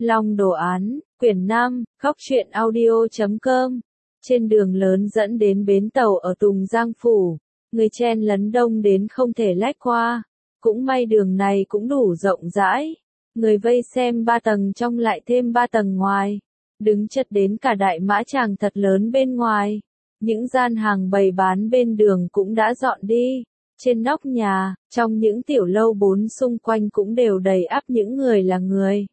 Long đồ án, quyển 5, Góc truyện audio.com. Trên đường lớn dẫn đến bến tàu ở Tùng Giang Phủ, người chen lấn đông đến không thể lách qua. Cũng may đường này cũng đủ rộng rãi. Người vây xem 3 tầng trong lại thêm 3 tầng ngoài. Đứng chật đến cả đại mã tràng thật lớn bên ngoài. Những gian hàng bày bán bên đường cũng đã dọn đi. Trên nóc nhà, trong những tiểu lâu bốn xung quanh cũng đều đầy ắp những người là người.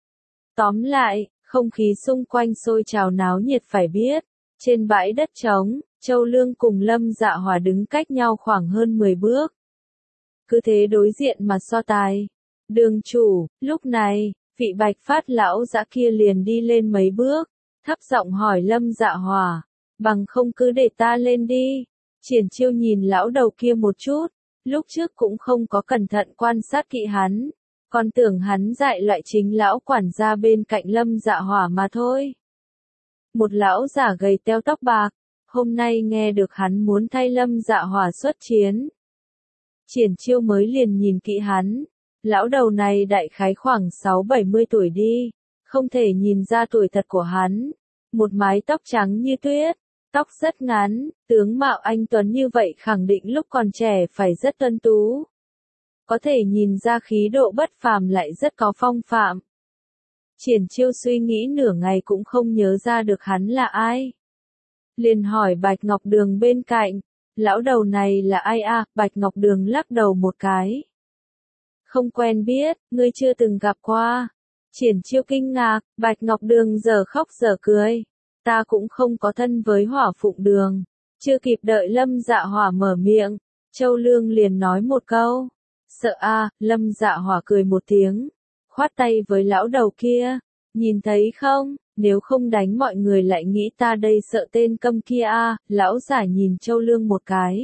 Tóm lại, không khí xung quanh sôi trào náo nhiệt phải biết. Trên bãi đất trống, Châu Lương cùng Lâm Dạ Hòa đứng cách nhau khoảng hơn 10 bước. Cứ thế đối diện mà so tài. Đường chủ, lúc này, vị Bạch Phát lão dã kia liền đi lên mấy bước, thấp giọng hỏi Lâm Dạ Hòa, bằng không cứ để ta lên đi. Triển Chiêu nhìn lão đầu kia một chút, lúc trước cũng không có cẩn thận quan sát kỹ hắn, còn tưởng hắn dạy loại chính lão quản gia bên cạnh Lâm Dạ Hòa mà thôi. Một lão giả gầy teo tóc bạc, hôm nay nghe được hắn muốn thay Lâm Dạ Hòa xuất chiến. Triển Chiêu mới liền nhìn kỹ hắn, lão đầu này đại khái khoảng 6-70 tuổi đi, không thể nhìn ra tuổi thật của hắn. Một mái tóc trắng như tuyết, tóc rất ngắn, tướng mạo anh tuấn như vậy khẳng định lúc còn trẻ phải rất tuấn tú. Có thể nhìn ra khí độ bất phàm lại rất có phong phạm. Triển Chiêu suy nghĩ nửa ngày cũng không nhớ ra được hắn là ai. Liền hỏi Bạch Ngọc Đường bên cạnh, lão đầu này là ai à? Bạch Ngọc Đường lắc đầu một cái. Không quen biết, ngươi chưa từng gặp qua. Triển Chiêu kinh ngạc, Bạch Ngọc Đường giờ khóc giờ cười. Ta cũng không có thân với Hỏa Phụng Đường. Chưa kịp đợi Lâm Dạ Hòa mở miệng, Châu Lương liền nói một câu. Sợ a, Lâm Dạ Hòa cười một tiếng, khoát tay với lão đầu kia. Nhìn thấy không, nếu không đánh mọi người lại nghĩ ta đây sợ tên câm kia a. Lão giả nhìn Châu Lương một cái,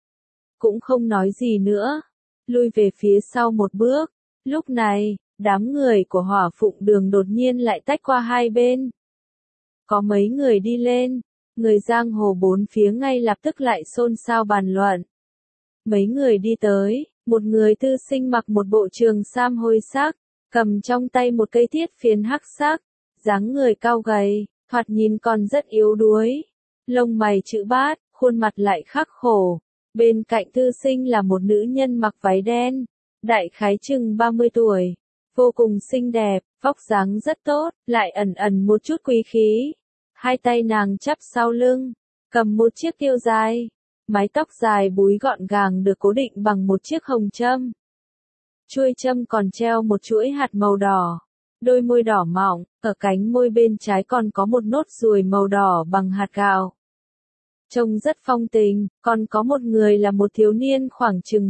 cũng không nói gì nữa, lui về phía sau một bước. Lúc này, đám người của Hỏa Phụng Đường đột nhiên lại tách qua hai bên. Có mấy người đi lên, người giang hồ bốn phía ngay lập tức lại xôn xao bàn luận. Mấy người đi tới, một người thư sinh mặc một bộ trường sam hôi sắc, cầm trong tay một cây thiết phiến hắc sắc, dáng người cao gầy, thoạt nhìn còn rất yếu đuối, lông mày chữ bát, khuôn mặt lại khắc khổ. Bên cạnh thư sinh là một nữ nhân mặc váy đen, đại khái chừng 30 tuổi, vô cùng xinh đẹp, vóc dáng rất tốt, lại ẩn ẩn một chút quý khí. Hai tay nàng chắp sau lưng, cầm một chiếc tiêu dài, mái tóc dài búi gọn gàng được cố định bằng một chiếc hồng châm. Chuôi châm còn treo một chuỗi hạt màu đỏ, đôi môi đỏ mọng, ở cánh môi bên trái còn có một nốt ruồi màu đỏ bằng hạt gạo. Trông rất phong tình, còn có một người là một thiếu niên khoảng chừng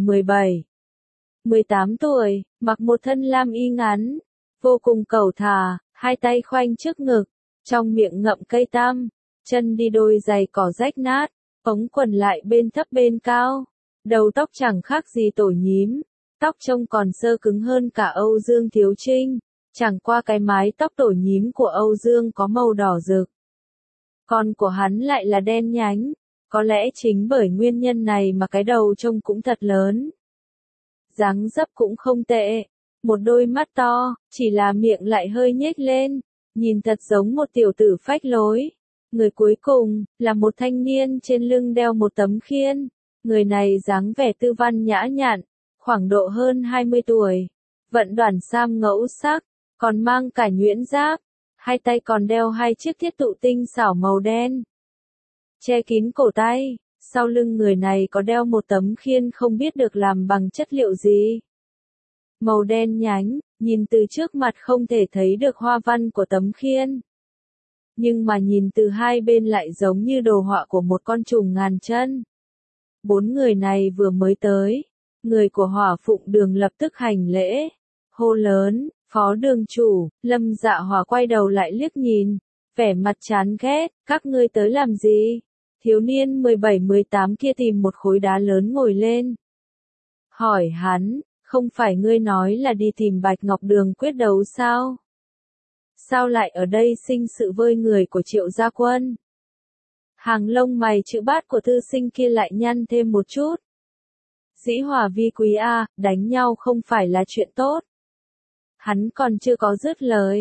17-18 tuổi, mặc một thân lam y ngắn, vô cùng cẩu thả, hai tay khoanh trước ngực, trong miệng ngậm cây tăm, chân đi đôi giày cỏ rách nát, ống quần lại bên thấp bên cao, đầu tóc chẳng khác gì tổ nhím, tóc trông còn sơ cứng hơn cả Âu Dương Thiếu Trinh, chẳng qua cái mái tóc tổ nhím của Âu Dương có màu đỏ rực. Còn của hắn lại là đen nhánh, có lẽ chính bởi nguyên nhân này mà cái đầu trông cũng thật lớn. Dáng dấp cũng không tệ, một đôi mắt to, chỉ là miệng lại hơi nhếch lên, nhìn thật giống một tiểu tử phách lối. Người cuối cùng, là một thanh niên trên lưng đeo một tấm khiên, người này dáng vẻ tư văn nhã nhặn, khoảng độ hơn 20 tuổi, vận đoàn sam ngẫu sắc, còn mang cả nhuyễn giáp, hai tay còn đeo hai chiếc thiết tụ tinh xảo màu đen, che kín cổ tay. Sau lưng người này có đeo một tấm khiên không biết được làm bằng chất liệu gì. Màu đen nhánh, nhìn từ trước mặt không thể thấy được hoa văn của tấm khiên. Nhưng mà nhìn từ hai bên lại giống như đồ họa của một con trùng ngàn chân. 4 người này vừa mới tới, người của Hỏa Phụng Đường lập tức hành lễ, hô lớn, Phó đường chủ. Lâm Dạ Hòa quay đầu lại liếc nhìn, vẻ mặt chán ghét, các ngươi tới làm gì? Thiếu niên 17-18 kia tìm một khối đá lớn ngồi lên. Hỏi hắn, không phải ngươi nói là đi tìm Bạch Ngọc Đường quyết đấu sao? Sao lại ở đây sinh sự với người của Triệu Gia Quân? Hàng lông mày chữ bát của thư sinh kia lại nhăn thêm một chút. Dĩ hòa vi quý a, đánh nhau không phải là chuyện tốt. Hắn còn chưa có dứt lời,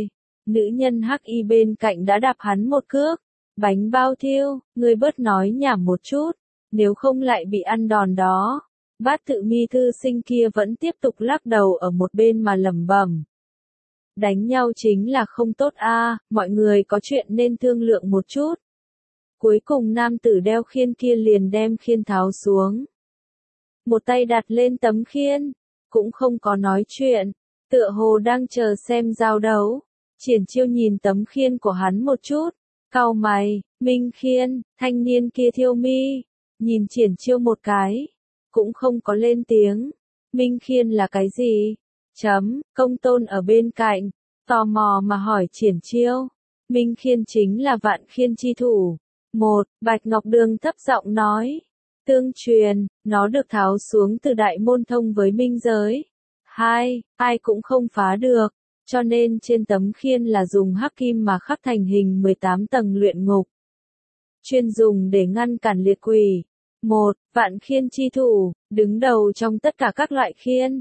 Nữ nhân hắc y bên cạnh đã đạp hắn một cước. Bánh bao thiêu, ngươi bớt nói nhảm một chút, nếu không lại bị ăn đòn đó. Bát tự mi thư sinh kia vẫn tiếp tục lắc đầu ở một bên mà lẩm bẩm. Đánh nhau chính là không tốt a, mọi người có chuyện nên thương lượng một chút. Cuối cùng nam tử đeo khiên kia liền đem khiên tháo xuống. Một tay đặt lên tấm khiên, cũng không có nói chuyện, tựa hồ đang chờ xem giao đấu. Triển Chiêu nhìn tấm khiên của hắn một chút, cau mày, Minh Khiên, thanh niên kia thiêu mi, nhìn Triển Chiêu một cái, cũng không có lên tiếng. Minh Khiên là cái gì? Công tôn ở bên cạnh, tò mò mà hỏi Triển Chiêu. Minh Khiên chính là vạn khiên chi thủ. Bạch Ngọc Đường thấp giọng nói. Tương truyền, nó được tháo xuống từ đại môn thông với minh giới. Ai cũng không phá được, cho nên trên tấm khiên là dùng hắc kim mà khắc thành hình 18 tầng luyện ngục. Chuyên dùng để ngăn cản liệt quỷ. Vạn khiên chi thủ, đứng đầu trong tất cả các loại khiên.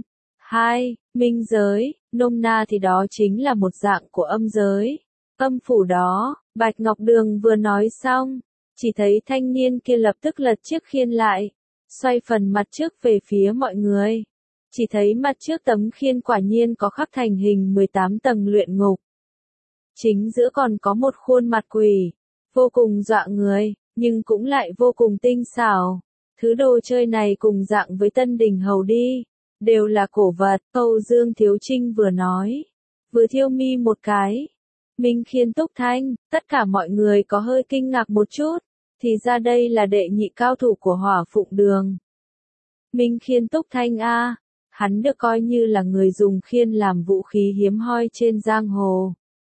Minh giới, nôm na thì đó chính là một dạng của âm giới. Âm phủ đó, Bạch Ngọc Đường vừa nói xong, chỉ thấy thanh niên kia lập tức lật chiếc khiên lại, xoay phần mặt trước về phía mọi người. Chỉ thấy mặt trước tấm khiên quả nhiên có khắc thành hình 18 tầng luyện ngục. Chính giữa còn có một khuôn mặt quỷ, vô cùng dọa người, nhưng cũng lại vô cùng tinh xảo. Thứ đồ chơi này cùng dạng với Tân Đình Hầu đi, đều là cổ vật. Âu Dương Thiếu Trinh vừa nói, vừa thiêu mi một cái. Minh Khiên Túc Thanh, tất cả mọi người có hơi kinh ngạc một chút, thì ra đây là đệ nhị cao thủ của Hỏa Phụng Đường. Minh Khiên Túc Thanh a, hắn được coi như là người dùng khiên làm vũ khí hiếm hoi trên giang hồ.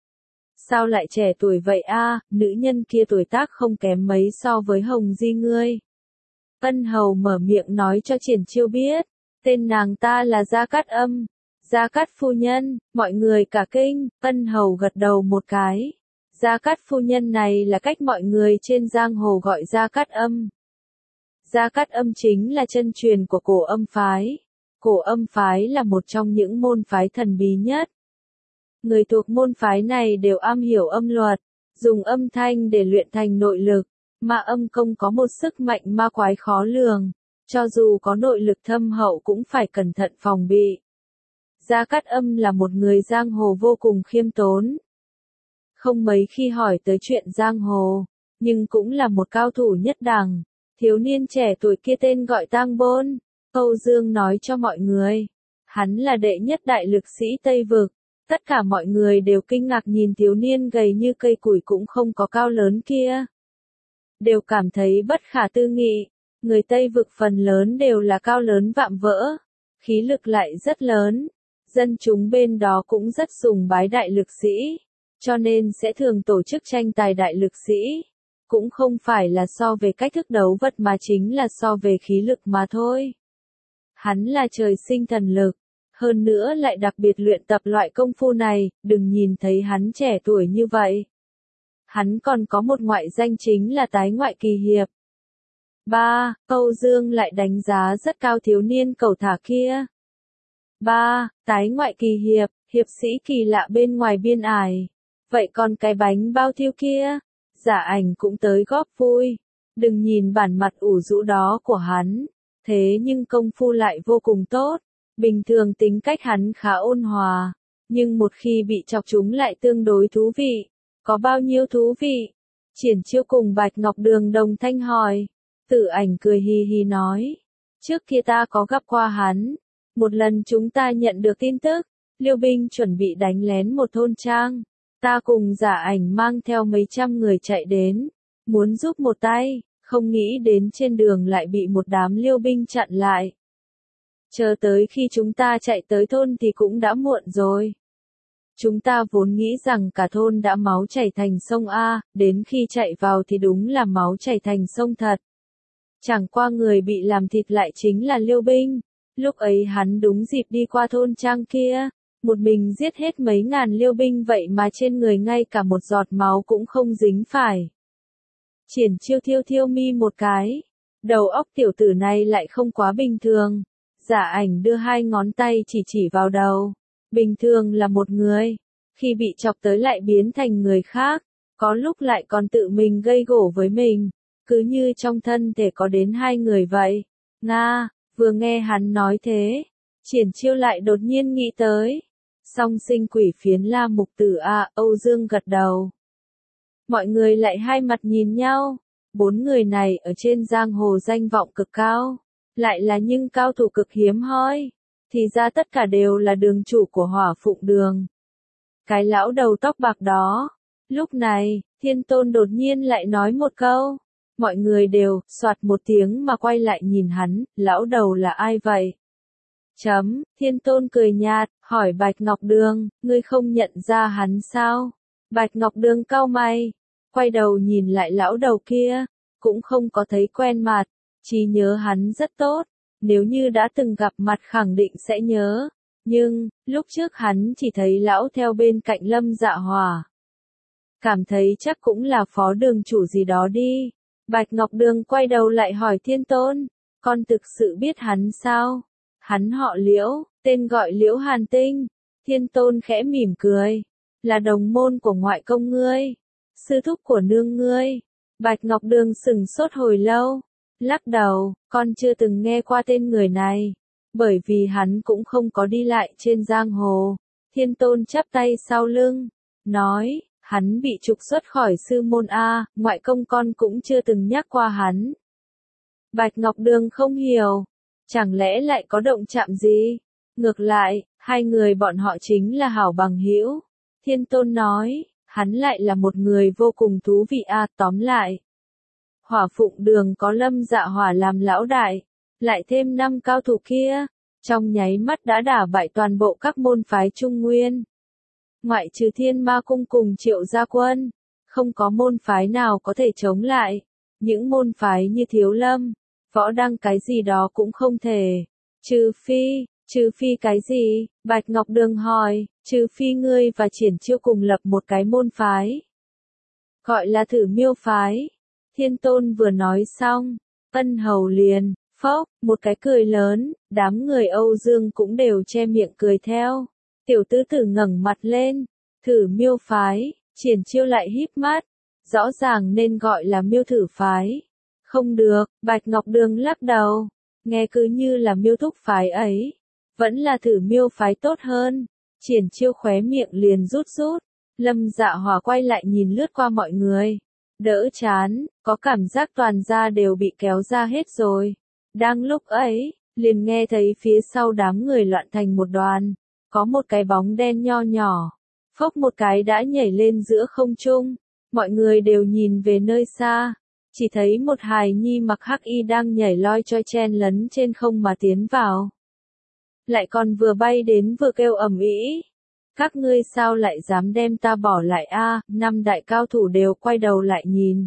Sao lại trẻ tuổi vậy a? Nữ nhân kia tuổi tác không kém mấy so với Hồng Di ngươi. Ân Hầu mở miệng nói cho Triển Chiêu biết, tên nàng ta là Gia Cát Âm. Gia Cát phu nhân, mọi người cả kinh. Ân Hầu gật đầu một cái. Gia Cát phu nhân này là cách mọi người trên giang hồ gọi Gia Cát Âm. Gia Cát Âm chính là chân truyền của Cổ Âm phái. Cổ Âm phái là một trong những môn phái thần bí nhất. Người thuộc môn phái này đều am hiểu âm luật, dùng âm thanh để luyện thành nội lực, mà âm công có một sức mạnh ma quái khó lường, cho dù có nội lực thâm hậu cũng phải cẩn thận phòng bị. Gia Cát Âm là một người giang hồ vô cùng khiêm tốn. Không mấy khi hỏi tới chuyện giang hồ, nhưng cũng là một cao thủ nhất đẳng. Thiếu niên trẻ tuổi kia tên gọi Tang Bôn, Âu Dương nói cho mọi người. Hắn là đệ nhất đại lực sĩ Tây Vực. Tất cả mọi người đều kinh ngạc nhìn thiếu niên gầy như cây củi cũng không có cao lớn kia. Đều cảm thấy bất khả tư nghị. Người Tây Vực phần lớn đều là cao lớn vạm vỡ. Khí lực lại rất lớn. Dân chúng bên đó cũng rất sùng bái đại lực sĩ. Cho nên sẽ thường tổ chức tranh tài đại lực sĩ. Cũng không phải là so về cách thức đấu vật mà chính là so về khí lực mà thôi. Hắn là trời sinh thần lực. Hơn nữa lại đặc biệt luyện tập loại công phu này, đừng nhìn thấy hắn trẻ tuổi như vậy. Hắn còn có một ngoại danh chính là tái ngoại kỳ hiệp. Âu Dương lại đánh giá rất cao thiếu niên cầu thả kia. Tái ngoại kỳ hiệp, hiệp sĩ kỳ lạ bên ngoài biên ải. Vậy còn cái bánh bao thiêu kia? Giả Ảnh cũng tới góp vui. Đừng nhìn bản mặt ủ rũ đó của hắn, thế nhưng công phu lại vô cùng tốt. Bình thường tính cách hắn khá ôn hòa, nhưng một khi bị chọc chúng lại tương đối thú vị. Có bao nhiêu thú vị? Triển Chiêu cùng Bạch Ngọc Đường đồng thanh hỏi. Tử Ảnh cười hì hì nói. Trước kia ta có gặp qua hắn. Một lần chúng ta nhận được tin tức, Liêu binh chuẩn bị đánh lén một thôn trang. Ta cùng Giả Ảnh mang theo mấy trăm người chạy đến, muốn giúp một tay, không nghĩ đến trên đường lại bị một đám Liêu binh chặn lại. Chờ tới khi chúng ta chạy tới thôn thì cũng đã muộn rồi. Chúng ta vốn nghĩ rằng cả thôn đã máu chảy thành sông A, đến khi chạy vào thì đúng là máu chảy thành sông thật. Chẳng qua người bị làm thịt lại chính là Liêu binh. Lúc ấy hắn đúng dịp đi qua thôn trang kia, một mình giết hết mấy ngàn Liêu binh vậy mà trên người ngay cả một giọt máu cũng không dính phải. Triển Chiêu thiêu mi một cái. Đầu óc tiểu tử này lại không quá bình thường. Giả Ảnh đưa hai ngón tay chỉ vào đầu. Bình thường là một người, khi bị chọc tới lại biến thành người khác, có lúc lại còn tự mình gây gổ với mình, cứ như trong thân thể có đến hai người vậy. Nga, vừa nghe hắn nói thế, Triển Chiêu lại đột nhiên nghĩ tới. Song sinh quỷ phiến La Mục Tử à, Âu Dương gật đầu. Mọi người lại hai mặt nhìn nhau, bốn người này ở trên giang hồ danh vọng cực cao, lại là những cao thủ cực hiếm hoi, thì ra tất cả đều là đường chủ của Hỏa Phụng Đường. Cái lão đầu tóc bạc đó, lúc này, Thiên Tôn đột nhiên lại nói một câu, mọi người đều, soạt một tiếng mà quay lại nhìn hắn, lão đầu là ai vậy? Thiên Tôn cười nhạt, hỏi Bạch Ngọc Đường, ngươi không nhận ra hắn sao? Bạch Ngọc Đường cau mày, quay đầu nhìn lại lão đầu kia, cũng không có thấy quen mặt, trí nhớ hắn rất tốt, nếu như đã từng gặp mặt khẳng định sẽ nhớ, nhưng, lúc trước hắn chỉ thấy lão theo bên cạnh Lâm Dạ Hỏa. Cảm thấy chắc cũng là phó đường chủ gì đó đi. Bạch Ngọc Đường quay đầu lại hỏi Thiên Tôn, con thực sự biết hắn sao? Hắn họ Liễu, tên gọi Liễu Hàn Tinh. Thiên Tôn khẽ mỉm cười, là đồng môn của ngoại công ngươi, sư thúc của nương ngươi. Bạch Ngọc Đường sững sốt hồi lâu, lắc đầu, con chưa từng nghe qua tên người này, bởi vì hắn cũng không có đi lại trên giang hồ. Thiên Tôn chắp tay sau lưng, nói, hắn bị trục xuất khỏi sư môn A, ngoại công con cũng chưa từng nhắc qua hắn. Bạch Ngọc Đường không hiểu, chẳng lẽ lại có động chạm gì? Ngược lại, hai người bọn họ chính là hảo bằng hữu. Thiên Tôn nói, hắn lại là một người vô cùng thú vị a, tóm lại. Hỏa Phụng Đường có Lâm Dạ Hỏa làm lão đại, lại thêm 5 cao thủ kia, trong nháy mắt đã đả bại toàn bộ các môn phái Trung Nguyên. Ngoại trừ Thiên Ma Cung cùng Triệu Gia Quân, không có môn phái nào có thể chống lại. Những môn phái như Thiếu Lâm, Võ Đăng cái gì đó cũng không thể. Trừ phi cái gì? Bạch Ngọc Đường hỏi, trừ phi ngươi và Triển Chiêu cùng lập một cái môn phái. Gọi là Thử Miêu phái. Thiên Tôn vừa nói xong, Ân Hầu liền, phốc, một cái cười lớn, đám người Âu Dương cũng đều che miệng cười theo. Tiểu tứ tử ngẩng mặt lên, Thử Miêu phái, Triển Chiêu lại híp mắt, rõ ràng nên gọi là Miêu Thử phái. Không được, Bạch Ngọc Đường lắc đầu, nghe cứ như là Miêu Thúc phái ấy, vẫn là Thử Miêu phái tốt hơn. Triển Chiêu khóe miệng liền rút rút, Lâm Dạ Hỏa quay lại nhìn lướt qua mọi người, đỡ chán, có cảm giác toàn da đều bị kéo ra hết rồi. Đang lúc ấy, liền nghe thấy phía sau đám người loạn thành một đoàn, có một cái bóng đen nho nhỏ, phốc một cái đã nhảy lên giữa không trung, mọi người đều nhìn về nơi xa. Chỉ thấy một hài nhi mặc hắc y đang nhảy loi choi chen lấn trên không mà tiến vào. Lại còn vừa bay đến vừa kêu ầm ĩ. Các ngươi sao lại dám đem ta bỏ lại a? 5 đại cao thủ đều quay đầu lại nhìn.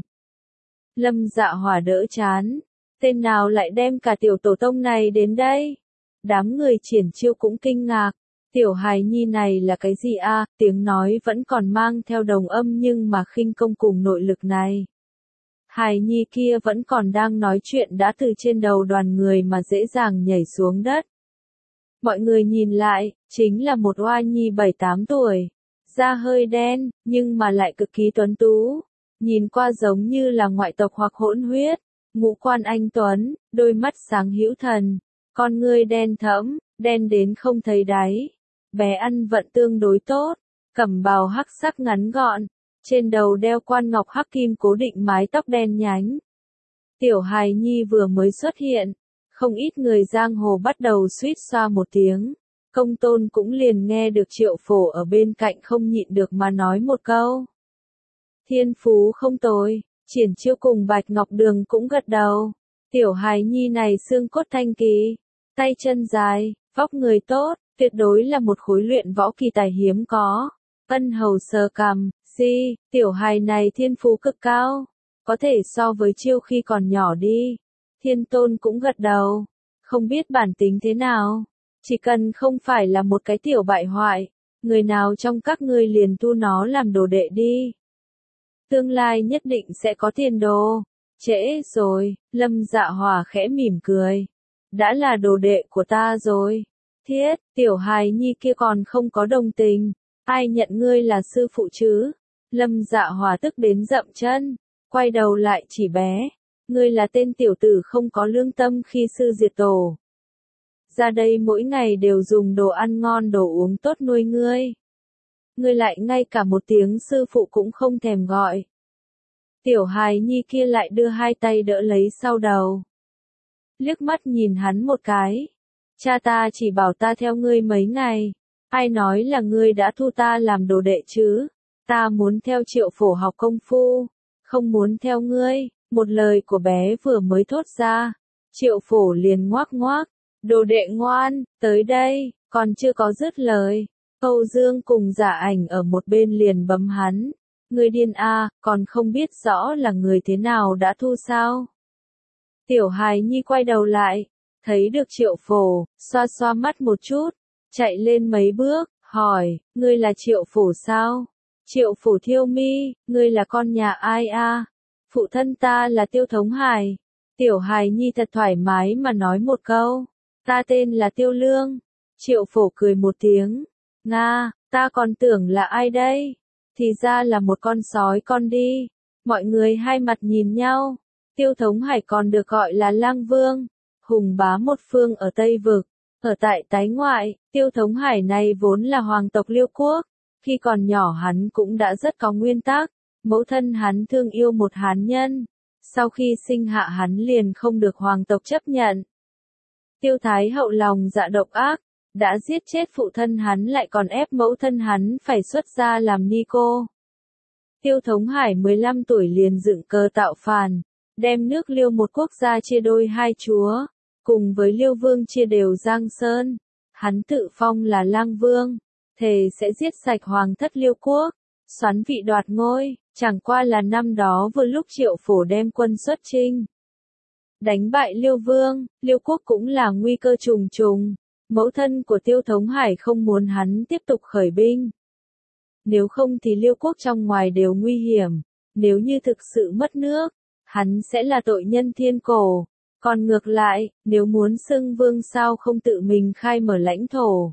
Lâm Dạ Hỏa đỡ chán. Tên nào lại đem cả tiểu tổ tông này đến đây? Đám người Triển Chiêu cũng kinh ngạc. Tiểu hài nhi này là cái gì a? Tiếng nói vẫn còn mang theo đồng âm nhưng mà khinh công cùng nội lực này. Hài nhi kia vẫn còn đang nói chuyện đã từ trên đầu đoàn người mà dễ dàng nhảy xuống đất. Mọi người nhìn lại, chính là một oa nhi 7-8 tuổi, da hơi đen, nhưng mà lại cực kỳ tuấn tú, nhìn qua giống như là ngoại tộc hoặc hỗn huyết, ngũ quan anh tuấn, đôi mắt sáng hữu thần, con ngươi đen thẫm, đen đến không thấy đáy, bé ăn vận tương đối tốt, cẩm bào hắc sắc ngắn gọn. Trên đầu đeo quan ngọc hắc kim cố định mái tóc đen nhánh. Tiểu hài nhi vừa mới xuất hiện, không ít người giang hồ bắt đầu suýt xoa một tiếng. Công Tôn cũng liền nghe được Triệu Phổ ở bên cạnh không nhịn được mà nói một câu. Thiên phú không tồi, Triển Chiêu cùng Bạch Ngọc Đường cũng gật đầu. Tiểu hài nhi này xương cốt thanh kỳ, tay chân dài, vóc người tốt, tuyệt đối là một khối luyện võ kỳ tài hiếm có. Ân Hầu sờ cằm. Tiểu hài này thiên phú cực cao, có thể so với Chiêu khi còn nhỏ đi. Thiên Tôn cũng gật đầu, không biết bản tính thế nào, chỉ cần không phải là một cái tiểu bại hoại, người nào trong các ngươi liền tu nó làm đồ đệ đi. Tương lai nhất định sẽ có tiền đồ. Trễ rồi, Lâm Dạ Hỏa khẽ mỉm cười. Đã là đồ đệ của ta rồi. Thiết, tiểu hài nhi kia còn không có đồng tình. Ai nhận ngươi là sư phụ chứ? Lâm Dạ Hòa tức đến dậm chân, quay đầu lại chỉ bé. Ngươi là tên tiểu tử không có lương tâm khi sư diệt tổ. Ra đây mỗi ngày đều dùng đồ ăn ngon đồ uống tốt nuôi ngươi. Ngươi lại ngay cả một tiếng sư phụ cũng không thèm gọi. Tiểu hài nhi kia lại đưa hai tay đỡ lấy sau đầu. Liếc mắt nhìn hắn một cái. Cha ta chỉ bảo ta theo ngươi mấy ngày. Ai nói là ngươi đã thu ta làm đồ đệ chứ? Ta muốn theo Triệu Phổ học công phu, không muốn theo ngươi. Một lời của bé vừa mới thốt ra. Triệu Phổ liền ngoác ngoác. Đồ đệ ngoan, tới đây, còn chưa có dứt lời. Âu Dương cùng Giả Ảnh ở một bên liền bấm hắn. Ngươi điên à, còn không biết rõ là người thế nào đã thu sao? Tiểu hài nhi quay đầu lại, thấy được Triệu Phổ, xoa xoa mắt một chút, chạy lên mấy bước, hỏi, ngươi là Triệu Phổ sao? Triệu Phổ Thiêu Mi, ngươi là con nhà ai a? Phụ thân ta là Tiêu Thống Hải. Tiểu hài nhi thật thoải mái mà nói một câu, ta tên là Tiêu Lương. Triệu Phổ cười một tiếng, Nga, ta còn tưởng là ai đây? Thì ra là một con sói con đi. Mọi người hai mặt nhìn nhau. Tiêu Thống Hải còn được gọi là Lang Vương, hùng bá một phương ở Tây Vực. Ở tại Tái Ngoại, Tiêu Thống Hải này vốn là hoàng tộc Liêu Quốc. Khi còn nhỏ hắn cũng đã rất có nguyên tắc. Mẫu thân hắn thương yêu một hán nhân. Sau khi sinh hạ hắn liền không được hoàng tộc chấp nhận. Tiêu Thái Hậu lòng dạ độc ác, đã giết chết phụ thân hắn lại còn ép mẫu thân hắn phải xuất gia làm ni cô. Tiêu Thống Hải 15 tuổi liền dựng cờ tạo phản, đem nước Liêu một quốc gia chia đôi hai chúa, cùng với Liêu Vương chia đều Giang Sơn. Hắn tự phong là Lang Vương, thề sẽ giết sạch hoàng thất Liêu Quốc, xoán vị đoạt ngôi. Chẳng qua là năm đó vừa lúc Triệu Phổ đem quân xuất chinh, đánh bại Liêu Vương, Liêu Quốc cũng là nguy cơ trùng trùng. Mẫu thân của Tiêu Thống Hải không muốn hắn tiếp tục khởi binh. Nếu không thì Liêu Quốc trong ngoài đều nguy hiểm. Nếu như thực sự mất nước, hắn sẽ là tội nhân thiên cổ. Còn ngược lại, nếu muốn xưng vương sao không tự mình khai mở lãnh thổ,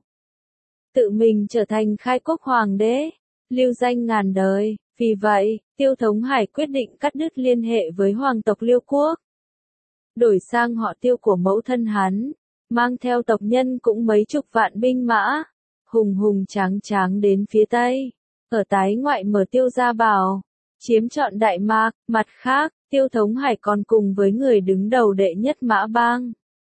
tự mình trở thành khai quốc hoàng đế, lưu danh ngàn đời. Vì vậy, Tiêu Thống Hải quyết định cắt đứt liên hệ với hoàng tộc Liêu Quốc, đổi sang họ Tiêu của mẫu thân hắn, mang theo tộc nhân cũng mấy chục vạn binh mã, hùng hùng tráng tráng đến phía Tây, ở Tái Ngoại mở Tiêu gia bảo, chiếm trọn Đại Mạc. Mặt khác, Tiêu Thống Hải còn cùng với người đứng đầu đệ nhất Mã Bang,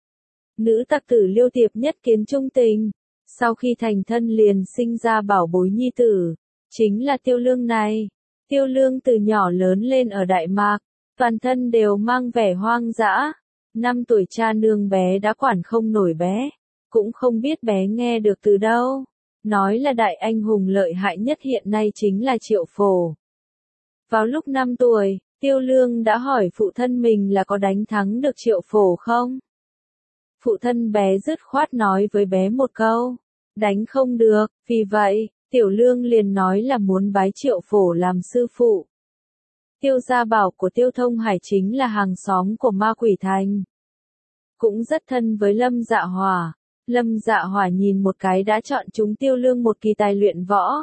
nữ tặc tử Liêu Tiệp nhất kiến trung tình. Sau khi thành thân liền sinh ra bảo bối nhi tử, chính là Tiêu Lương này. Tiêu Lương từ nhỏ lớn lên ở Đại Mạc, toàn thân đều mang vẻ hoang dã. 5 tuổi cha nương bé đã quản không nổi bé, cũng không biết bé nghe được từ đâu. Nói là đại anh hùng lợi hại nhất hiện nay chính là Triệu Phổ. Vào lúc 5 tuổi, Tiêu Lương đã hỏi phụ thân mình là có đánh thắng được Triệu Phổ không? Phụ thân bé dứt khoát nói với bé một câu, đánh không được. Vì vậy, Tiểu Lương liền nói là muốn bái Triệu Phổ làm sư phụ. Tiêu gia bảo của Tiêu Thông Hải chính là hàng xóm của Ma Quỷ Thành, cũng rất thân với Lâm Dạ Hỏa. Lâm Dạ Hỏa nhìn một cái đã chọn chúng Tiêu Lương một kỳ tài luyện võ,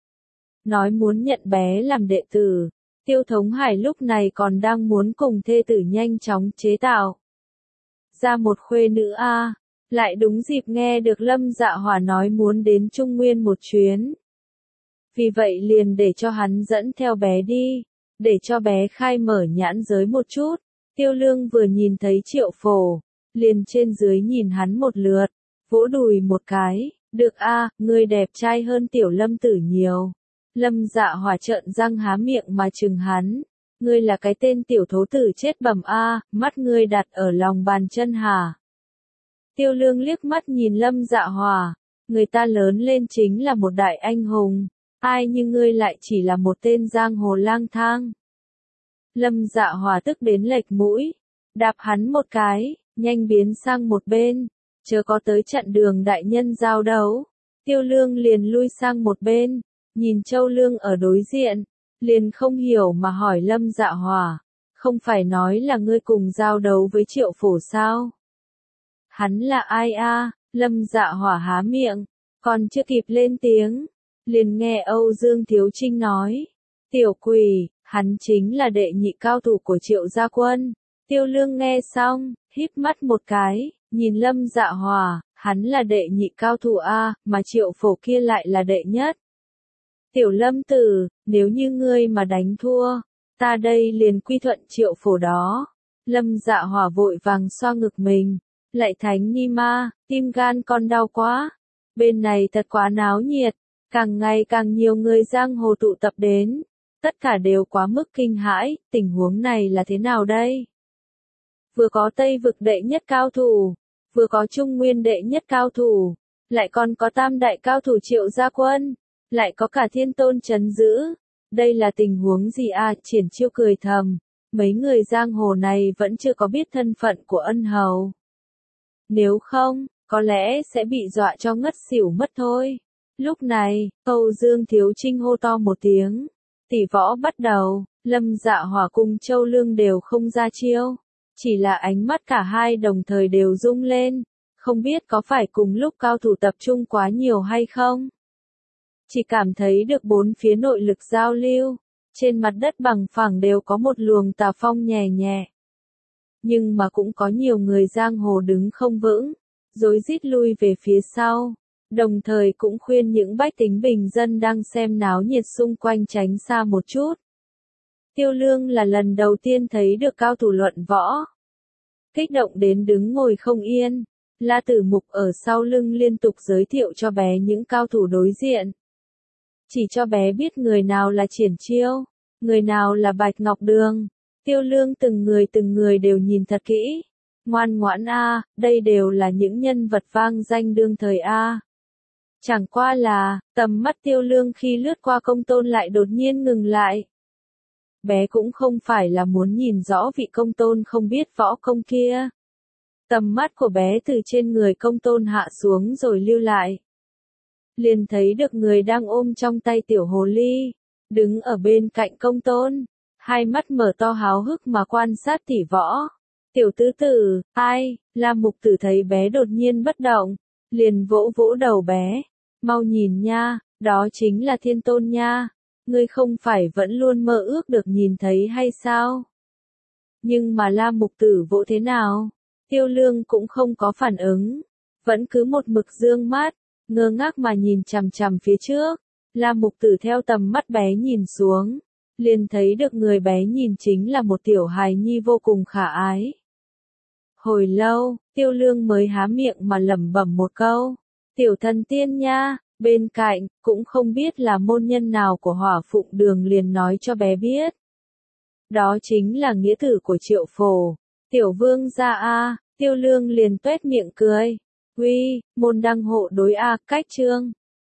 nói muốn nhận bé làm đệ tử. Tiêu Thống Hải lúc này còn đang muốn cùng thê tử nhanh chóng chế tạo ra một khuê nữ a. Lại đúng dịp nghe được Lâm Dạ Hỏa nói muốn đến Trung Nguyên một chuyến. Vì vậy liền để cho hắn dẫn theo bé đi, để cho bé khai mở nhãn giới một chút. Tiêu Lương vừa nhìn thấy Triệu Phổ, liền trên dưới nhìn hắn một lượt, vỗ đùi một cái, được a, ngươi đẹp trai hơn Tiểu Lâm tử nhiều. Lâm Dạ Hỏa trợn răng há miệng mà trừng hắn, ngươi là cái tên tiểu thố tử chết bẩm a, mắt ngươi đặt ở lòng bàn chân hả? Tiêu Lương liếc mắt nhìn Lâm Dạ Hỏa, người ta lớn lên chính là một đại anh hùng, ai như ngươi lại chỉ là một tên giang hồ lang thang. Lâm Dạ Hỏa tức đến lệch mũi, đạp hắn một cái, nhanh biến sang một bên, chớ có tới chặn đường đại nhân giao đấu. Tiêu Lương liền lui sang một bên, nhìn Châu Lương ở đối diện, liền không hiểu mà hỏi Lâm Dạ Hỏa, không phải nói là ngươi cùng giao đấu với Triệu Phổ sao? Hắn là ai a? Lâm Dạ Hỏa há miệng, còn chưa kịp lên tiếng, Liền nghe Âu Dương Thiếu Trinh nói. Tiểu quỷ, hắn chính là đệ nhị cao thủ của Triệu Gia Quân. Tiêu Lương nghe xong, híp mắt một cái, nhìn Lâm Dạ Hòa, hắn là đệ nhị cao thủ A, mà Triệu Phổ kia lại là đệ nhất. Tiểu Lâm Tử, nếu như ngươi mà đánh thua, ta đây liền quy thuận Triệu Phổ đó. Lâm Dạ Hòa vội vàng xoa ngực mình, lại Thánh Ni Ma, tim gan con đau quá. Bên này thật quá náo nhiệt, càng ngày càng nhiều người giang hồ tụ tập đến, tất cả đều quá mức kinh hãi, tình huống này là thế nào đây? Vừa có Tây vực đệ nhất cao thủ, vừa có Trung Nguyên đệ nhất cao thủ, lại còn có tam đại cao thủ Triệu Gia Quân, lại có cả Thiên Tôn trấn giữ. Đây là tình huống gì à? Triển Chiêu cười thầm, mấy người giang hồ này vẫn chưa có biết thân phận của Ân Hầu. Nếu không, có lẽ sẽ bị dọa cho ngất xỉu mất thôi. Lúc này, Âu Dương Thiếu Trinh hô to một tiếng, tỷ võ bắt đầu. Lâm Dạ Hòa cùng Châu Lương đều không ra chiêu, chỉ là ánh mắt cả hai đồng thời đều rung lên, không biết có phải cùng lúc cao thủ tập trung quá nhiều hay không. Chỉ cảm thấy được bốn phía nội lực giao lưu, trên mặt đất bằng phẳng đều có một luồng tà phong nhẹ nhẹ. Nhưng mà cũng có nhiều người giang hồ đứng không vững, rối rít lui về phía sau, đồng thời cũng khuyên những bách tính bình dân đang xem náo nhiệt xung quanh tránh xa một chút. Tiêu Lương là lần đầu tiên thấy được cao thủ luận võ. Kích động đến đứng ngồi không yên, La Tử Mục ở sau lưng liên tục giới thiệu cho bé những cao thủ đối diện. Chỉ cho bé biết người nào là Triển Chiêu, người nào là Bạch Ngọc Đường. Tiêu Lương từng người đều nhìn thật kỹ. Ngoan ngoãn a, đây đều là những nhân vật vang danh đương thời a. Chẳng qua là, tầm mắt Tiêu Lương khi lướt qua Công Tôn lại đột nhiên ngừng lại. Bé cũng không phải là muốn nhìn rõ vị Công Tôn không biết võ công kia. Tầm mắt của bé từ trên người Công Tôn hạ xuống rồi lưu lại. Liền thấy được người đang ôm trong tay tiểu hồ ly, đứng ở bên cạnh Công Tôn, hai mắt mở to háo hức mà quan sát tỷ võ. Tiểu tứ tử, ai? Lam Mục Tử thấy bé đột nhiên bất động, liền vỗ vỗ đầu bé. Mau nhìn nha, đó chính là Thiên Tôn nha. Ngươi không phải vẫn luôn mơ ước được nhìn thấy hay sao? Nhưng mà Lam Mục Tử vỗ thế nào? Tiêu Lương cũng không có phản ứng, vẫn cứ một mực dương mắt, ngơ ngác mà nhìn chằm chằm phía trước. Lam Mục Tử theo tầm mắt bé nhìn xuống, liền thấy được người bé nhìn chính là một tiểu hài nhi vô cùng khả ái. Hồi lâu, Tiêu Lương mới há miệng mà lẩm bẩm một câu, tiểu thần tiên nha. Bên cạnh, cũng không biết là môn nhân nào của Hỏa Phụng Đường liền nói cho bé biết. Đó chính là nghĩa tử của Triệu Phổ, tiểu vương gia a. Tiêu Lương liền tuét miệng cười. Uy, môn đăng hộ đối a, cách chương.